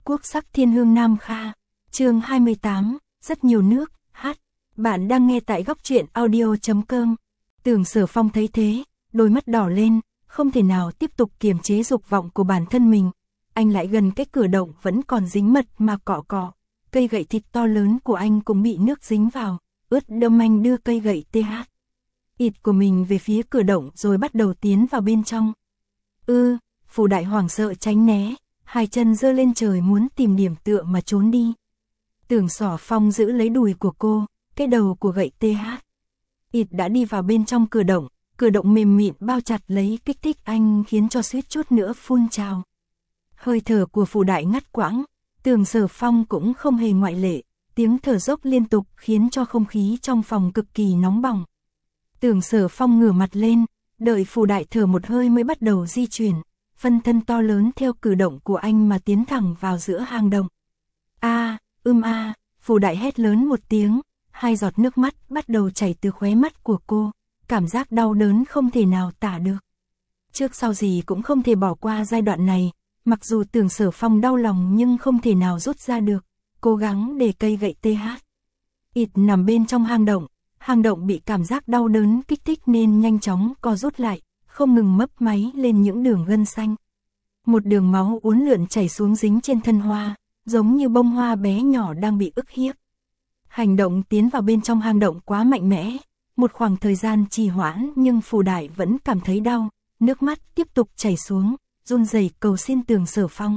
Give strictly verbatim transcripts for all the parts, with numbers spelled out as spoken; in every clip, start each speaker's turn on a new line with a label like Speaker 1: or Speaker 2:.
Speaker 1: Quốc sắc thiên hương Nam Kha. Chương hai mươi tám, rất nhiều nước, hát. Bạn đang nghe tại góc truyện audio chấm com. Tưởng Sở Phong thấy thế, đôi mắt đỏ lên, không thể nào tiếp tục kiềm chế dục vọng của bản thân mình. Anh lại gần cái cửa động vẫn còn dính mật mà cọ cọ. Cây gậy thịt to lớn của anh cũng bị nước dính vào, ướt đẫm. Anh đưa cây gậy th ịt của mình về phía cửa động rồi bắt đầu tiến vào bên trong. Ư, Phù Đại hoảng sợ tránh né, hai chân giơ lên trời muốn tìm điểm tựa mà trốn đi. Tưởng Sở Phong giữ lấy đùi của cô, cái đầu của gậy th ịt đã đi vào bên trong cửa động, cửa động mềm mịn bao chặt lấy kích thích anh khiến cho suýt chút nữa phun trào. Hơi thở của Phù Đại ngắt quãng, Tưởng Sở Phong cũng không hề ngoại lệ, tiếng thở dốc liên tục khiến cho không khí trong phòng cực kỳ nóng bỏng. Tưởng Sở Phong ngửa mặt lên, đợi Phù Đại thở một hơi mới bắt đầu di chuyển, phân thân to lớn theo cử động của anh mà tiến thẳng vào giữa hang động. A, ưm a, Phù Đại hét lớn một tiếng, hai giọt nước mắt bắt đầu chảy từ khóe mắt của cô, cảm giác đau đớn không thể nào tả được. Trước sau gì cũng không thể bỏ qua giai đoạn này, mặc dù Tưởng Sở Phong đau lòng nhưng không thể nào rút ra được, cố gắng để cây gậy th ịt nằm bên trong hang động. Hang động bị cảm giác đau đớn kích thích nên nhanh chóng co rút lại, không ngừng mấp máy lên những đường gân xanh. Một đường máu uốn lượn chảy xuống dính trên thân hoa, giống như bông hoa bé nhỏ đang bị ức hiếp. Hành động tiến vào bên trong hang động quá mạnh mẽ, một khoảng thời gian trì hoãn nhưng Phù Đại vẫn cảm thấy đau, nước mắt tiếp tục chảy xuống, run rẩy cầu xin Tưởng Sở Phong.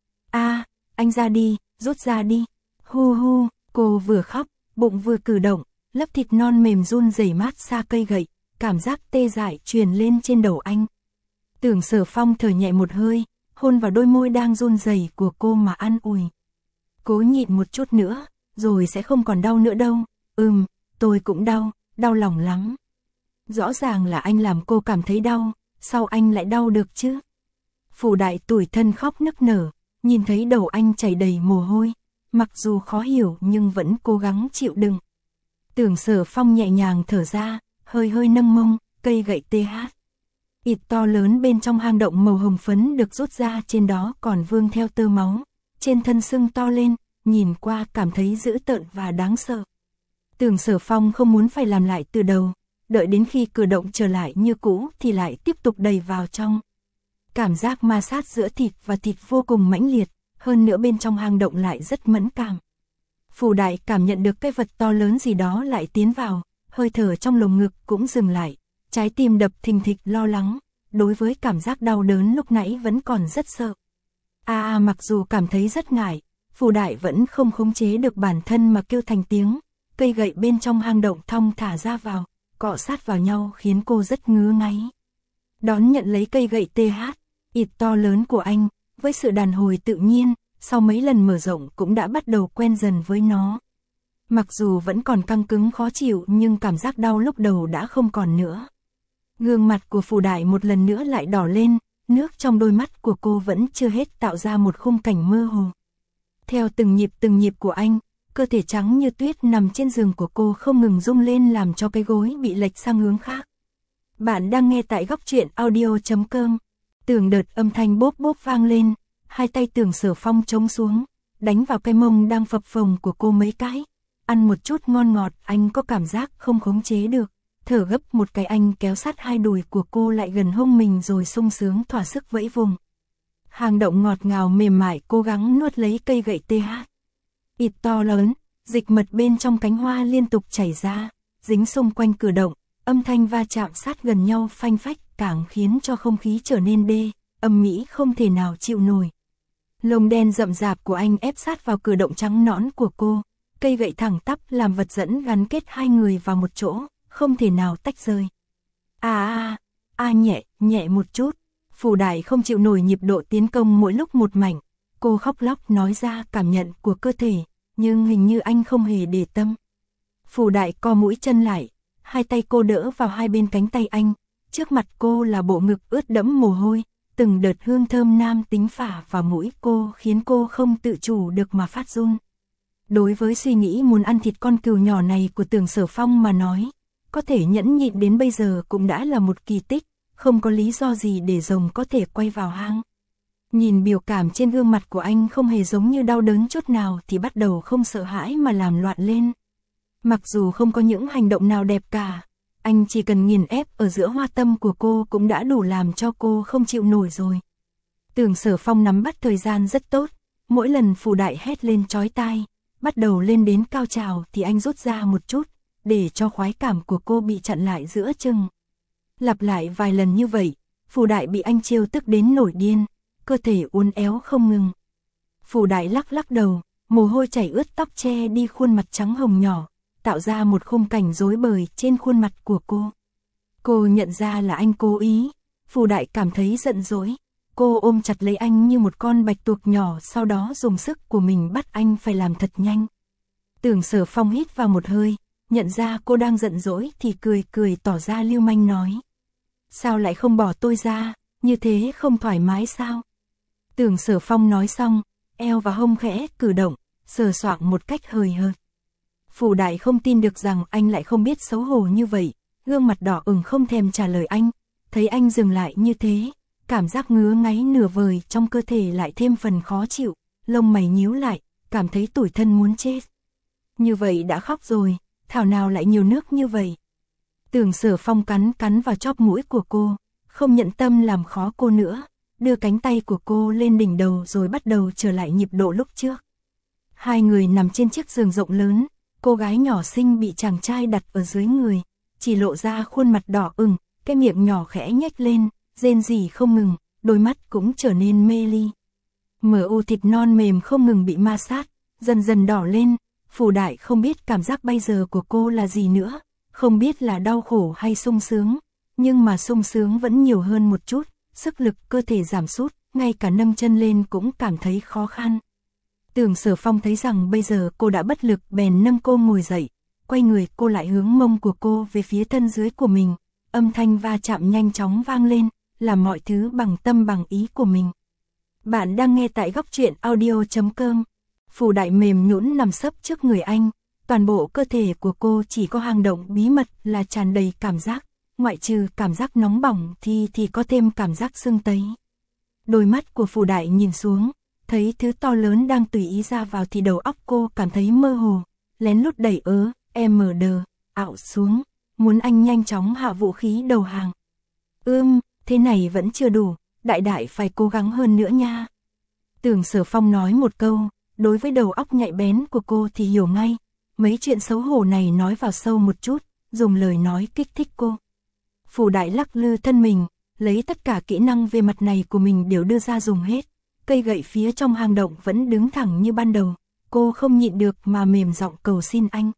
Speaker 1: A, anh ra đi, rút ra đi. Hu hu, cô vừa khóc, bụng vừa cử động. Lớp thịt non mềm run rẩy mát xa cây gậy, cảm giác tê dại truyền lên trên đầu anh. Tưởng Sở Phong thở nhẹ một hơi, hôn vào đôi môi đang run rẩy của cô mà an ủi. Cố nhịn một chút nữa, rồi sẽ không còn đau nữa đâu. Ừm, tôi cũng đau, đau lòng lắm. Rõ ràng là anh làm cô cảm thấy đau, sao anh lại đau được chứ? Phù Đại tủi thân khóc nức nở, nhìn thấy đầu anh chảy đầy mồ hôi, mặc dù khó hiểu nhưng vẫn cố gắng chịu đựng. Tưởng Sở Phong nhẹ nhàng thở ra, hơi hơi nâng mông, cây gậy th ịt to lớn bên trong hang động màu hồng phấn được rút ra, trên đó còn vương theo tơ máu, trên thân sưng to lên, nhìn qua cảm thấy dữ tợn và đáng sợ. Tưởng Sở Phong không muốn phải làm lại từ đầu, đợi đến khi cửa động trở lại như cũ thì lại tiếp tục đẩy vào trong. Cảm giác ma sát giữa thịt và thịt vô cùng mãnh liệt, hơn nữa bên trong hang động lại rất mẫn cảm. Phù Đại cảm nhận được cái vật to lớn gì đó lại tiến vào, hơi thở trong lồng ngực cũng dừng lại, trái tim đập thình thịch lo lắng, đối với cảm giác đau đớn lúc nãy vẫn còn rất sợ. A à, mặc dù cảm thấy rất ngại, Phù Đại vẫn không khống chế được bản thân mà kêu thành tiếng, cây gậy bên trong hang động thong thả ra vào, cọ sát vào nhau khiến cô rất ngứa ngáy. Đón nhận lấy cây gậy th ịt to lớn của anh, với sự đàn hồi tự nhiên, sau mấy lần mở rộng cũng đã bắt đầu quen dần với nó. Mặc dù vẫn còn căng cứng khó chịu nhưng cảm giác đau lúc đầu đã không còn nữa. Gương mặt của Phù Đại một lần nữa lại đỏ lên, nước trong đôi mắt của cô vẫn chưa hết tạo ra một khung cảnh mơ hồ. Theo từng nhịp từng nhịp của anh, cơ thể trắng như tuyết nằm trên giường của cô không ngừng rung lên làm cho cái gối bị lệch sang hướng khác. Bạn đang nghe tại góc truyện audio chấm com. Tưởng đợt âm thanh bốp bốp vang lên. Hai tay Tưởng Sở Phong trống xuống, đánh vào cái mông đang phập phồng của cô mấy cái. Ăn một chút ngon ngọt, anh có cảm giác không khống chế được. Thở gấp một cái, anh kéo sát hai đùi của cô lại gần hông mình rồi sung sướng thỏa sức vẫy vùng. Hang động ngọt ngào mềm mại cố gắng nuốt lấy cây gậy th ịt to lớn, dịch mật bên trong cánh hoa liên tục chảy ra, dính xung quanh cửa động, âm thanh va chạm sát gần nhau phanh phách càng khiến cho không khí trở nên đê, âm mỹ không thể nào chịu nổi. Lông đen rậm rạp của anh ép sát vào cửa động trắng nõn của cô, cây gậy thẳng tắp làm vật dẫn gắn kết hai người vào một chỗ, không thể nào tách rời. A a a nhẹ, nhẹ một chút. Phù Đại không chịu nổi nhịp độ tiến công mỗi lúc một mảnh, cô khóc lóc nói ra cảm nhận của cơ thể, nhưng hình như anh không hề để tâm. Phù Đại co mũi chân lại, hai tay cô đỡ vào hai bên cánh tay anh, trước mặt cô là bộ ngực ướt đẫm mồ hôi. Từng đợt hương thơm nam tính phả vào mũi cô khiến cô không tự chủ được mà phát run. Đối với suy nghĩ muốn ăn thịt con cừu nhỏ này của Tưởng Sở Phong mà nói, có thể nhẫn nhịn đến bây giờ cũng đã là một kỳ tích, không có lý do gì để rồng có thể quay vào hang. Nhìn biểu cảm trên gương mặt của anh không hề giống như đau đớn chút nào thì bắt đầu không sợ hãi mà làm loạn lên. Mặc dù không có những hành động nào đẹp cả, anh chỉ cần nghiền ép ở giữa hoa tâm của cô cũng đã đủ làm cho cô không chịu nổi rồi. Tưởng Sở Phong nắm bắt thời gian rất tốt, mỗi lần Phù Đại hét lên chói tai, bắt đầu lên đến cao trào thì anh rút ra một chút, để cho khoái cảm của cô bị chặn lại giữa chừng. Lặp lại vài lần như vậy, Phù Đại bị anh trêu tức đến nổi điên, cơ thể uốn éo không ngừng. Phù Đại lắc lắc đầu, mồ hôi chảy ướt tóc che đi khuôn mặt trắng hồng nhỏ, tạo ra một khung cảnh rối bời trên khuôn mặt của cô. Cô nhận ra là anh cố ý, Phù Đại cảm thấy giận dỗi. Cô ôm chặt lấy anh như một con bạch tuộc nhỏ, sau đó dùng sức của mình bắt anh phải làm thật nhanh. Tưởng Sở Phong hít vào một hơi, nhận ra cô đang giận dỗi thì cười cười tỏ ra lưu manh nói. Sao lại không bỏ tôi ra, như thế không thoải mái sao? Tưởng Sở Phong nói xong, eo và hông khẽ cử động, sờ soạng một cách hời hợt. Phù Đại không tin được rằng anh lại không biết xấu hổ như vậy, gương mặt đỏ ửng không thèm trả lời anh, thấy anh dừng lại như thế. Cảm giác ngứa ngáy nửa vời trong cơ thể lại thêm phần khó chịu, lông mày nhíu lại, cảm thấy tủi thân muốn chết. Như vậy đã khóc rồi, thảo nào lại nhiều nước như vậy. Tưởng Sở Phong cắn cắn vào chóp mũi của cô, không nhận tâm làm khó cô nữa, đưa cánh tay của cô lên đỉnh đầu rồi bắt đầu trở lại nhịp độ lúc trước. Hai người nằm trên chiếc giường rộng lớn, cô gái nhỏ xinh bị chàng trai đặt ở dưới người, chỉ lộ ra khuôn mặt đỏ ửng, cái miệng nhỏ khẽ nhếch lên. Rên rỉ không ngừng, đôi mắt cũng trở nên mê ly. Mờ u thịt non mềm không ngừng bị ma sát, dần dần đỏ lên. Phù Đại không biết cảm giác bây giờ của cô là gì nữa, không biết là đau khổ hay sung sướng, nhưng mà sung sướng vẫn nhiều hơn một chút, sức lực cơ thể giảm sút, ngay cả nâng chân lên cũng cảm thấy khó khăn. Tưởng Sở Phong thấy rằng bây giờ cô đã bất lực bèn nâng cô ngồi dậy, quay người cô lại hướng mông của cô về phía thân dưới của mình, âm thanh va chạm nhanh chóng vang lên. Làm mọi thứ bằng tâm bằng ý của mình. Bạn đang nghe tại góc truyện audio chấm com. Phù Đại mềm nhũn nằm sấp trước người anh, toàn bộ cơ thể của cô chỉ có hang động bí mật là tràn đầy cảm giác, ngoại trừ cảm giác nóng bỏng thì thì có thêm cảm giác sưng tấy. Đôi mắt của Phù Đại nhìn xuống, thấy thứ to lớn đang tùy ý ra vào thì đầu óc cô cảm thấy mơ hồ, lén lút đẩy ớ, em đờ, ảo xuống, muốn anh nhanh chóng hạ vũ khí đầu hàng. Ưm, thế này vẫn chưa đủ, đại đại phải cố gắng hơn nữa nha. Tưởng Sở Phong nói một câu, đối với đầu óc nhạy bén của cô thì hiểu ngay, mấy chuyện xấu hổ này nói vào sâu một chút, dùng lời nói kích thích cô. Phù Đại lắc lư thân mình, lấy tất cả kỹ năng về mặt này của mình đều đưa ra dùng hết, cây gậy phía trong hang động vẫn đứng thẳng như ban đầu, cô không nhịn được mà mềm giọng cầu xin anh.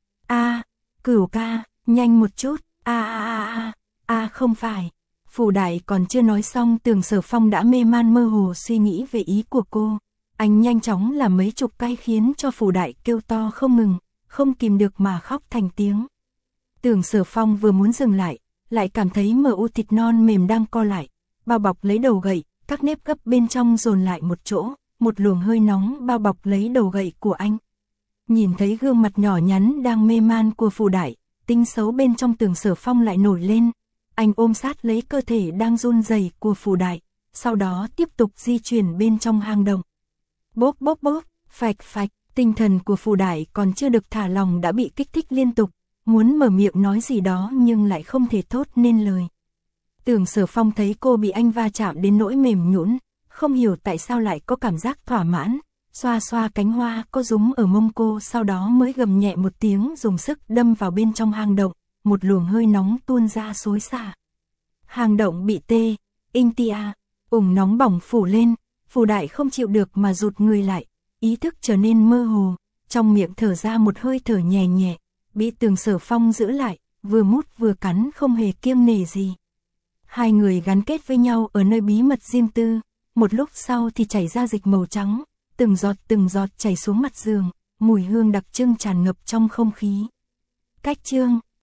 Speaker 1: A, Cửu ca, nhanh một chút, a a a a, a không phải. Phù Đại còn chưa nói xong Tưởng Sở Phong đã mê man mơ hồ suy nghĩ về ý của cô. Anh nhanh chóng làm mấy chục cái khiến cho Phù Đại kêu to không ngừng, không kìm được mà khóc thành tiếng. Tưởng Sở Phong vừa muốn dừng lại, lại cảm thấy mờ u thịt non mềm đang co lại, bao bọc lấy đầu gậy, các nếp gấp bên trong dồn lại một chỗ, một luồng hơi nóng bao bọc lấy đầu gậy của anh. Nhìn thấy gương mặt nhỏ nhắn đang mê man của Phù Đại, tính xấu bên trong Tưởng Sở Phong lại nổi lên. Anh ôm sát lấy cơ thể đang run rẩy của Phù Đại, sau đó tiếp tục di chuyển bên trong hang động. Bốp bốp bốp, phạch phạch, tinh thần của Phù Đại còn chưa được thả lòng đã bị kích thích liên tục, muốn mở miệng nói gì đó nhưng lại không thể thốt nên lời. Tưởng Sở Phong thấy cô bị anh va chạm đến nỗi mềm nhũn, không hiểu tại sao lại có cảm giác thỏa mãn, xoa xoa cánh hoa có rúm ở mông cô, sau đó mới gầm nhẹ một tiếng dùng sức đâm vào bên trong hang động. Một luồng hơi nóng tuôn ra xối xả. Hang động bị tê, inh tia, ủng nóng bỏng phủ lên, Phù Đại không chịu được mà rụt người lại, ý thức trở nên mơ hồ, trong miệng thở ra một hơi thở nhẹ nhẹ, bị Tưởng Sở Phong giữ lại, vừa mút vừa cắn không hề kiêng nể gì. Hai người gắn kết với nhau ở nơi bí mật riêng tư, một lúc sau thì chảy ra dịch màu trắng, từng giọt từng giọt chảy xuống mặt giường, mùi hương đặc trưng tràn ngập trong không khí. Cách chương